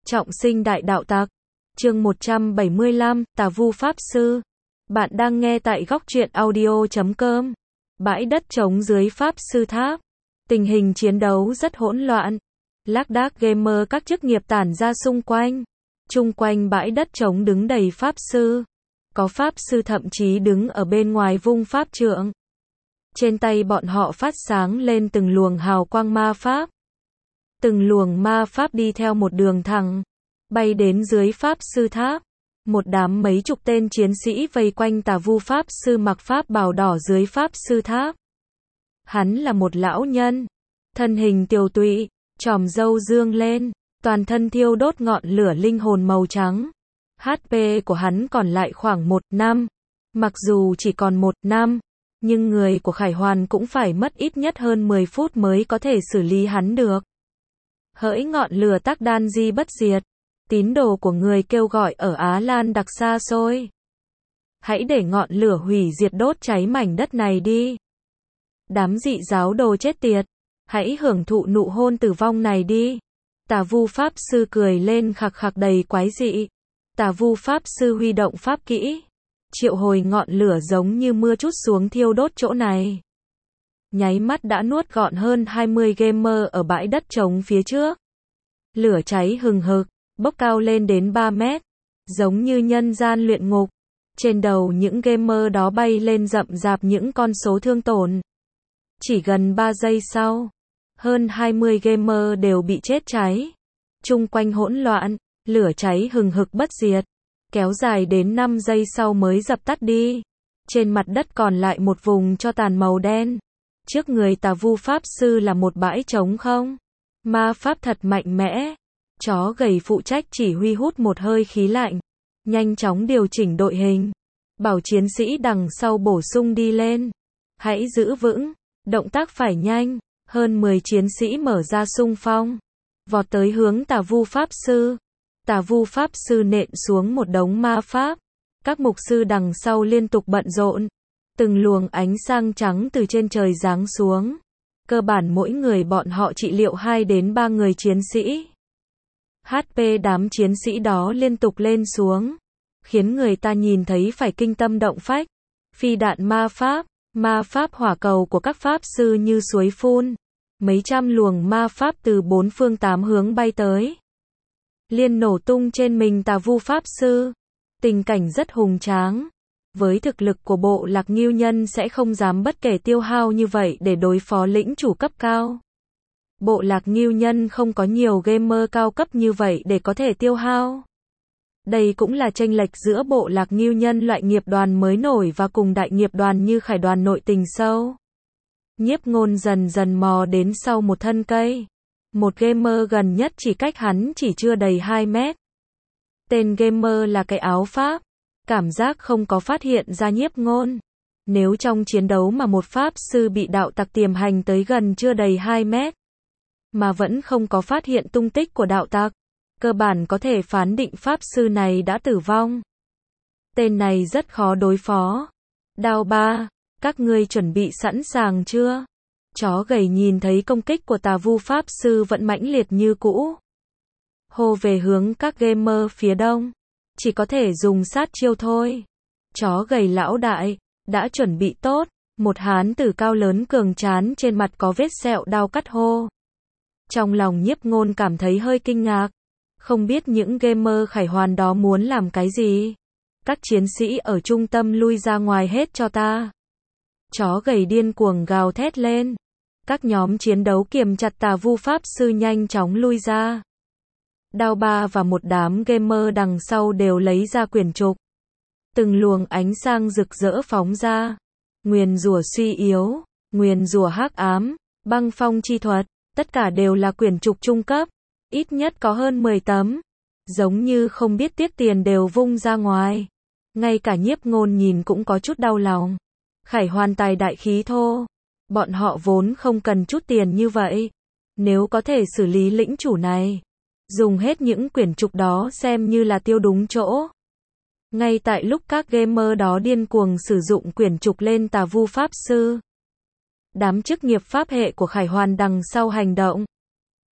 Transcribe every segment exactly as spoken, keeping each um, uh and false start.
Trọng sinh đại đạo tặc. Chương một trăm bảy mươi lăm, Tà Vu Pháp Sư. Bạn đang nghe tại góc truyện audio chấm com. Bãi đất trống dưới Pháp Sư Tháp. Tình hình chiến đấu rất hỗn loạn. Lác đác gamer các chức nghiệp tản ra xung quanh. Chung quanh bãi đất trống đứng đầy Pháp Sư. Có Pháp Sư thậm chí đứng ở bên ngoài vung Pháp trượng. Trên tay bọn họ phát sáng lên từng luồng hào quang ma Pháp. Từng luồng ma Pháp đi theo một đường thẳng, bay đến dưới Pháp Sư Tháp. Một đám mấy chục tên chiến sĩ vây quanh Tà Vu Pháp Sư mặc Pháp bào đỏ dưới Pháp Sư Tháp. Hắn là một lão nhân, thân hình tiều tụy, chòm râu dương lên, toàn thân thiêu đốt ngọn lửa linh hồn màu trắng. hát pê của hắn còn lại khoảng một năm. Mặc dù chỉ còn một năm, nhưng người của Khải Hoàn cũng phải mất ít nhất hơn mười phút mới có thể xử lý hắn được. Hỡi ngọn lửa Tắc Đan Di bất diệt, tín đồ của người kêu gọi ở Á Lan đặc xa xôi. Hãy để ngọn lửa hủy diệt đốt cháy mảnh đất này đi. Đám dị giáo đồ chết tiệt, hãy hưởng thụ nụ hôn tử vong này đi. Tà Vu Pháp Sư cười lên khặc khặc đầy quái dị. Tà Vu Pháp Sư huy động pháp kỹ, triệu hồi ngọn lửa giống như mưa trút xuống thiêu đốt chỗ này. Nháy mắt đã nuốt gọn hơn hai mươi gamer ở bãi đất trống phía trước. Lửa cháy hừng hực, bốc cao lên đến ba mét, giống như nhân gian luyện ngục. Trên đầu những gamer đó bay lên rậm rạp những con số thương tổn. Chỉ gần ba giây sau, hơn hai mươi gamer đều bị chết cháy. Chung quanh hỗn loạn, lửa cháy hừng hực bất diệt, kéo dài đến năm giây sau mới dập tắt đi. Trên mặt đất còn lại một vùng tro tàn màu đen. Trước người Tà Vu Pháp Sư là một bãi trống không. Ma Pháp thật mạnh mẽ. Chó gầy phụ trách chỉ huy hút một hơi khí lạnh, nhanh chóng điều chỉnh đội hình, bảo chiến sĩ đằng sau bổ sung đi lên. Hãy giữ vững, động tác phải nhanh. Hơn mười chiến sĩ mở ra xung phong, vọt tới hướng Tà Vu Pháp Sư. Tà Vu Pháp Sư nện xuống một đống ma Pháp. Các mục sư đằng sau liên tục bận rộn. Từng luồng ánh sáng trắng từ trên trời giáng xuống. Cơ bản mỗi người bọn họ trị liệu hai đến ba người chiến sĩ. hát pê đám chiến sĩ đó liên tục lên xuống, khiến người ta nhìn thấy phải kinh tâm động phách. Phi đạn ma Pháp, ma Pháp hỏa cầu của các Pháp Sư như suối phun. Mấy trăm luồng ma Pháp từ bốn phương tám hướng bay tới, liên nổ tung trên mình Tà Vu Pháp Sư. Tình cảnh rất hùng tráng. Với thực lực của bộ lạc Ngưu Nhân sẽ không dám bất kể tiêu hao như vậy để đối phó lĩnh chủ cấp cao. Bộ lạc Ngưu Nhân không có nhiều gamer cao cấp như vậy để có thể tiêu hao. Đây cũng là chênh lệch giữa bộ lạc Ngưu Nhân loại nghiệp đoàn mới nổi và cùng đại nghiệp đoàn như Khải đoàn nội tình sâu. Nhiếp Ngôn dần dần mò đến sau một thân cây. Một gamer gần nhất chỉ cách hắn chỉ chưa đầy hai mét. Tên gamer là cái áo Pháp. Cảm giác không có phát hiện ra Nhiếp Ngôn. Nếu trong chiến đấu mà một Pháp Sư bị đạo tặc tiềm hành tới gần chưa đầy hai mét, mà vẫn không có phát hiện tung tích của đạo tặc, cơ bản có thể phán định Pháp Sư này đã tử vong. Tên này rất khó đối phó. Đao ba, các ngươi chuẩn bị sẵn sàng chưa? Chó gầy nhìn thấy công kích của Tà Vu Pháp Sư vẫn mãnh liệt như cũ, hô về hướng các gamer phía đông. Chỉ có thể dùng sát chiêu thôi. Chó gầy lão đại, đã chuẩn bị tốt. Một hán tử cao lớn cường tráng trên mặt có vết sẹo đao cắt hô. Trong lòng Nhiếp Ngôn cảm thấy hơi kinh ngạc. Không biết những gamer Khải Hoàn đó muốn làm cái gì. Các chiến sĩ ở trung tâm lui ra ngoài hết cho ta. Chó gầy điên cuồng gào thét lên. Các nhóm chiến đấu kiềm chặt Tà Vu Pháp Sư nhanh chóng lui ra. Đao ba và một đám gamer đằng sau đều lấy ra quyển trục. Từng luồng ánh sáng rực rỡ phóng ra. Nguyền rủa suy yếu, nguyền rủa hắc ám, băng phong chi thuật, tất cả đều là quyển trục trung cấp. Ít nhất có hơn mười tấm. Giống như không biết tiếc tiền đều vung ra ngoài. Ngay cả Nhiếp Ngôn nhìn cũng có chút đau lòng. Khải Hoàn tài đại khí thô. Bọn họ vốn không cần chút tiền như vậy. Nếu có thể xử lý lĩnh chủ này, dùng hết những quyển trục đó xem như là tiêu đúng chỗ. Ngay tại lúc các gamer đó điên cuồng sử dụng quyển trục lên Tà Vu Pháp Sư, đám chức nghiệp pháp hệ của Khải Hoàn đằng sau hành động.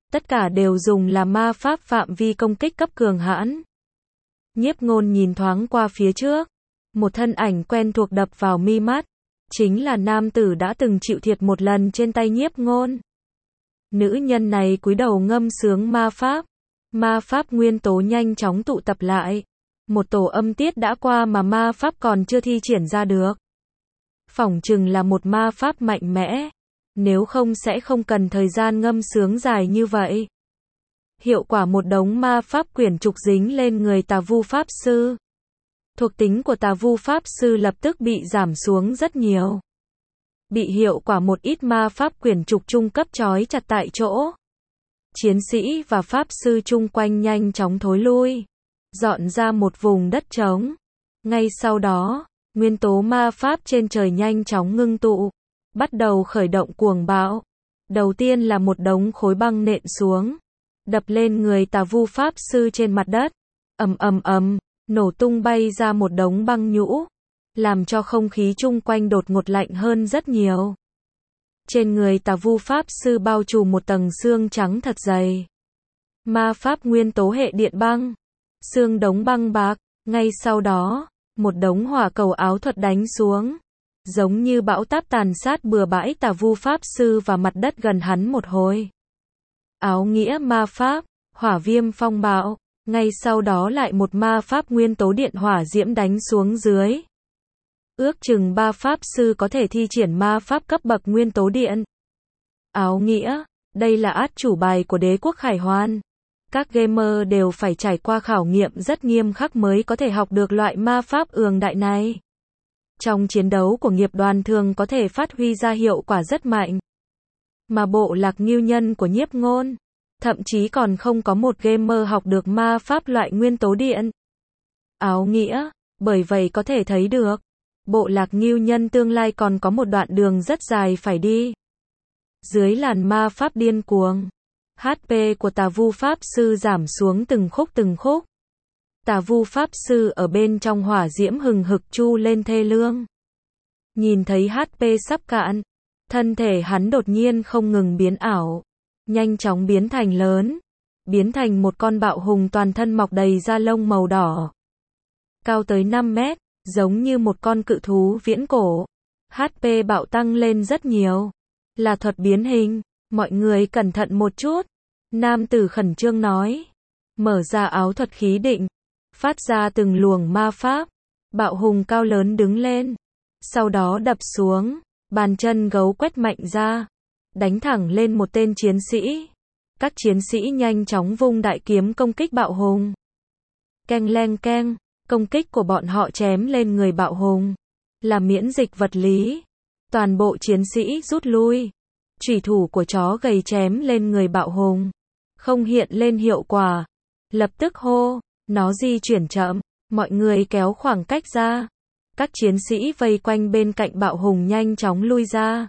tất cả đều dùng là ma pháp phạm vi công kích cấp cường hãn. Nhiếp Ngôn nhìn thoáng qua phía trước, một thân ảnh quen thuộc đập vào mi mắt, chính là nam tử đã từng chịu thiệt một lần trên tay Nhiếp Ngôn. Nữ nhân này cúi đầu ngâm sướng ma pháp, ma pháp nguyên tố nhanh chóng tụ tập lại. Một tổ âm tiết đã qua mà ma pháp còn chưa thi triển ra được. Phỏng chừng là một ma pháp mạnh mẽ, nếu không sẽ không cần thời gian ngâm sướng dài như vậy. Hiệu quả một đống ma pháp quyển trục dính lên người Tà Vu Pháp Sư. Thuộc tính của Tà Vu Pháp Sư lập tức bị giảm xuống rất nhiều. Bị hiệu quả một ít ma pháp quyển trục trung cấp trói chặt tại chỗ. Chiến sĩ và Pháp Sư chung quanh nhanh chóng thối lui, dọn ra một vùng đất trống. Ngay sau đó, nguyên tố ma pháp trên trời nhanh chóng ngưng tụ, bắt đầu khởi động cuồng bạo. Đầu tiên là một đống khối băng nện xuống, đập lên người Tà Vu Pháp Sư trên mặt đất. Ầm ầm ầm, nổ tung bay ra một đống băng nhũ, làm cho không khí chung quanh đột ngột lạnh hơn rất nhiều. Trên người Tà Vu Pháp Sư bao trùm một tầng xương trắng thật dày. Ma pháp nguyên tố hệ điện băng, xương đống băng bạc. Ngay sau đó, một đống hỏa cầu áo thuật đánh xuống, giống như bão táp tàn sát bừa bãi Tà Vu Pháp Sư và mặt đất gần hắn một hồi. Áo nghĩa ma pháp, hỏa viêm phong bạo. Ngay sau đó lại một ma pháp nguyên tố điện hỏa diễm đánh xuống dưới. Ước chừng ba Pháp Sư có thể thi triển ma pháp cấp bậc nguyên tố điện. Áo nghĩa, đây là át chủ bài của đế quốc Khải Hoàn. Các gamer đều phải trải qua khảo nghiệm rất nghiêm khắc mới có thể học được loại ma pháp ương đại này. Trong chiến đấu của nghiệp đoàn thường có thể phát huy ra hiệu quả rất mạnh. Mà bộ lạc Ngưu Nhân của Nhiếp Ngôn, thậm chí còn không có một gamer học được ma pháp loại nguyên tố điện. Áo nghĩa, bởi vậy có thể thấy được, bộ lạc Ngưu Nhân tương lai còn có một đoạn đường rất dài phải đi. Dưới làn ma pháp điên cuồng, hát pê của Tà Vu Pháp Sư giảm xuống từng khúc từng khúc. Tà Vu Pháp Sư ở bên trong hỏa diễm hừng hực chu lên thê lương. Nhìn thấy hát pê sắp cạn, thân thể hắn đột nhiên không ngừng biến ảo, nhanh chóng biến thành lớn, biến thành một con bạo hùng toàn thân mọc đầy da lông màu đỏ. Cao tới năm mét, giống như một con cự thú viễn cổ. hát pê bạo tăng lên rất nhiều. Là thuật biến hình, mọi người cẩn thận một chút. Nam tử khẩn trương nói. Mở ra áo thuật khí định, phát ra từng luồng ma pháp. Bạo hùng cao lớn đứng lên, sau đó đập xuống, bàn chân gấu quét mạnh ra, đánh thẳng lên một tên chiến sĩ. Các chiến sĩ nhanh chóng vung đại kiếm công kích bạo hùng. Keng leng keng, công kích của bọn họ chém lên người bạo hùng, là miễn dịch vật lý. Toàn bộ chiến sĩ rút lui. Chủy thủ của chó gầy chém lên người bạo hùng, không hiện lên hiệu quả. Lập tức hô, nó di chuyển chậm, mọi người kéo khoảng cách ra. Các chiến sĩ vây quanh bên cạnh bạo hùng nhanh chóng lui ra.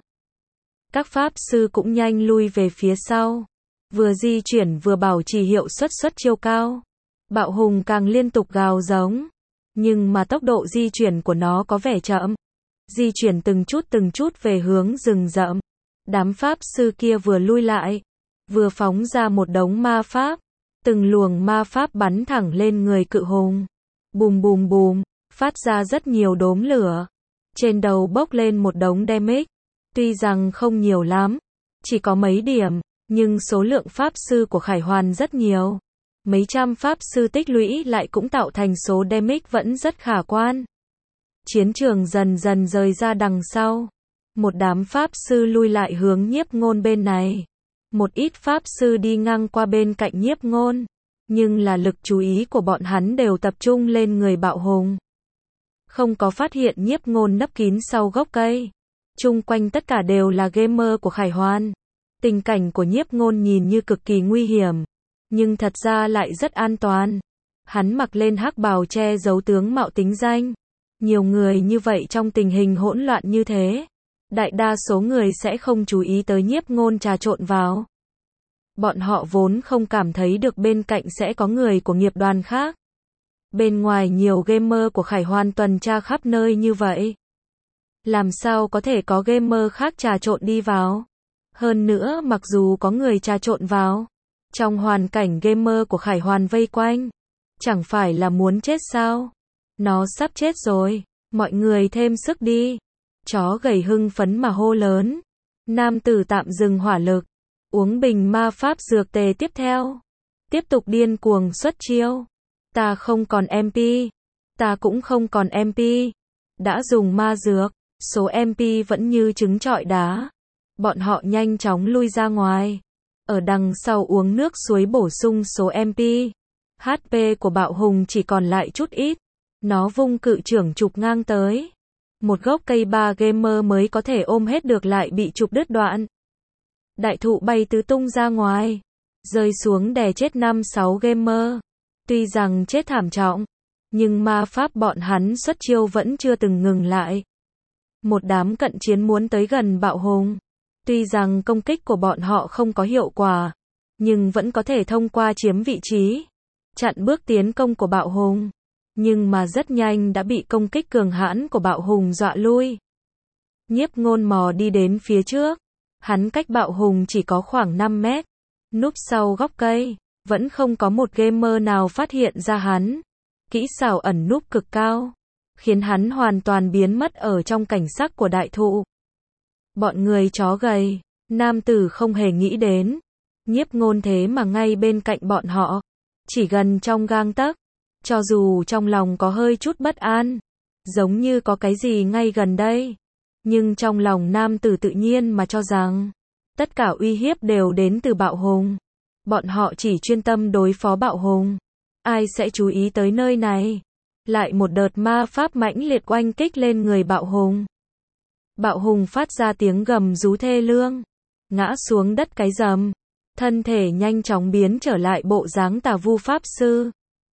Các pháp sư cũng nhanh lui về phía sau, vừa di chuyển vừa bảo trì hiệu suất xuất chiêu cao. Bạo hùng càng liên tục gào giống, nhưng mà tốc độ di chuyển của nó có vẻ chậm, di chuyển từng chút từng chút về hướng rừng rậm. Đám pháp sư kia vừa lui lại, vừa phóng ra một đống ma pháp, từng luồng ma pháp bắn thẳng lên người cự hùng. Bùm bùm bùm, phát ra rất nhiều đốm lửa. Trên đầu bốc lên một đống damage. Tuy rằng không nhiều lắm, chỉ có mấy điểm, nhưng số lượng pháp sư của Khải Hoàn rất nhiều. Mấy trăm pháp sư tích lũy lại cũng tạo thành số damage vẫn rất khả quan. Chiến trường dần dần rời ra đằng sau. Một đám pháp sư lui lại hướng Nhiếp Ngôn bên này. Một ít pháp sư đi ngang qua bên cạnh Nhiếp Ngôn. Nhưng là lực chú ý của bọn hắn đều tập trung lên người bạo hùng. Không có phát hiện Nhiếp Ngôn nấp kín sau gốc cây. Chung quanh tất cả đều là gamer của Khải Hoàn. Tình cảnh của Nhiếp Ngôn nhìn như cực kỳ nguy hiểm, nhưng thật ra lại rất an toàn. Hắn mặc lên hắc bào che giấu tướng mạo tính danh. Nhiều người như vậy trong tình hình hỗn loạn như thế, đại đa số người sẽ không chú ý tới Nhiếp Ngôn trà trộn vào. Bọn họ vốn không cảm thấy được bên cạnh sẽ có người của nghiệp đoàn khác. Bên ngoài nhiều gamer của Khải Hoàn tuần tra khắp nơi như vậy, làm sao có thể có gamer khác trà trộn đi vào? Hơn nữa mặc dù có người trà trộn vào, Trong hoàn cảnh gamer của Khải Hoàn vây quanh, chẳng phải là muốn chết sao? Nó sắp chết rồi, mọi người thêm sức đi. Chó gầy hưng phấn mà hô lớn. Nam tử tạm dừng hỏa lực, uống bình ma pháp dược tề tiếp theo. Tiếp tục điên cuồng xuất chiêu. Ta không còn em pê, ta cũng không còn em pê. Đã dùng ma dược, số em pê vẫn như trứng trọi đá. Bọn họ nhanh chóng lui ra ngoài. Ở đằng sau uống nước suối bổ sung số em pê. hát pê của Bạo Hùng chỉ còn lại chút ít. Nó vung cự chưởng chụp ngang tới. Một gốc cây ba gamer mới có thể ôm hết được lại bị chụp đứt đoạn. Đại thụ bay tứ tung ra ngoài, rơi xuống đè chết năm sáu gamer. Tuy rằng chết thảm trọng, nhưng ma pháp bọn hắn xuất chiêu vẫn chưa từng ngừng lại. Một đám cận chiến muốn tới gần Bạo Hùng. Tuy rằng công kích của bọn họ không có hiệu quả, nhưng vẫn có thể thông qua chiếm vị trí, chặn bước tiến công của Bạo Hùng. Nhưng mà rất nhanh đã bị công kích cường hãn của Bạo Hùng dọa lui. Nhiếp Ngôn mò đi đến phía trước. Hắn cách Bạo Hùng chỉ có khoảng năm mét. Núp sau gốc cây. Vẫn không có một gamer nào phát hiện ra hắn. Kỹ xảo ẩn núp cực cao, khiến hắn hoàn toàn biến mất ở trong cảnh sắc của đại thụ. Bọn người chó gầy, nam tử không hề nghĩ đến. Nhiếp Ngôn thế mà ngay bên cạnh bọn họ. Chỉ gần trong gang tấc. Cho dù trong lòng có hơi chút bất an, giống như có cái gì ngay gần đây, nhưng trong lòng nam tử tự nhiên mà cho rằng tất cả uy hiếp đều đến từ Bạo Hùng. Bọn họ chỉ chuyên tâm đối phó Bạo Hùng. Ai sẽ chú ý tới nơi này? Lại một đợt ma pháp mãnh liệt oanh kích lên người Bạo Hùng. Bạo Hùng phát ra tiếng gầm rú thê lương, ngã xuống đất cái rầm, thân thể nhanh chóng biến trở lại bộ dáng tà vu pháp sư.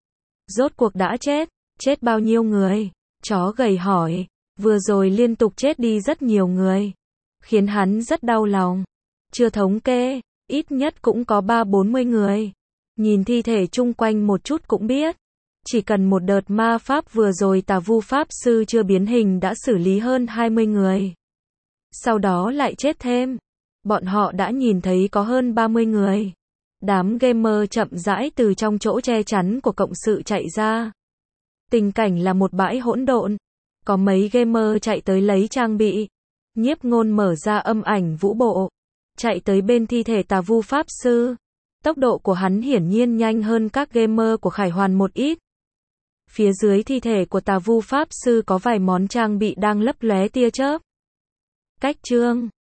Rốt cuộc đã chết, chết bao nhiêu người? Chó gầy hỏi. Vừa rồi liên tục chết đi rất nhiều người, khiến hắn rất đau lòng. Chưa thống kê, ít nhất cũng có ba bốn mươi người. Nhìn thi thể chung quanh một chút cũng biết. Chỉ cần một đợt ma pháp vừa rồi tà vu pháp sư chưa biến hình đã xử lý hơn hai mươi người. Sau đó lại chết thêm. Bọn họ đã nhìn thấy có hơn ba mươi người. Đám gamer chậm rãi từ trong chỗ che chắn của cộng sự chạy ra. Tình cảnh là một bãi hỗn độn. Có mấy gamer chạy tới lấy trang bị. Nhiếp Ngôn mở ra âm ảnh vũ bộ, chạy tới bên thi thể tà vu pháp sư. Tốc độ của hắn hiển nhiên nhanh hơn các gamer của Khải Hoàn một ít. Phía dưới thi thể của tà vu pháp sư có vài món trang bị đang lấp lóe tia chớp. Cách chương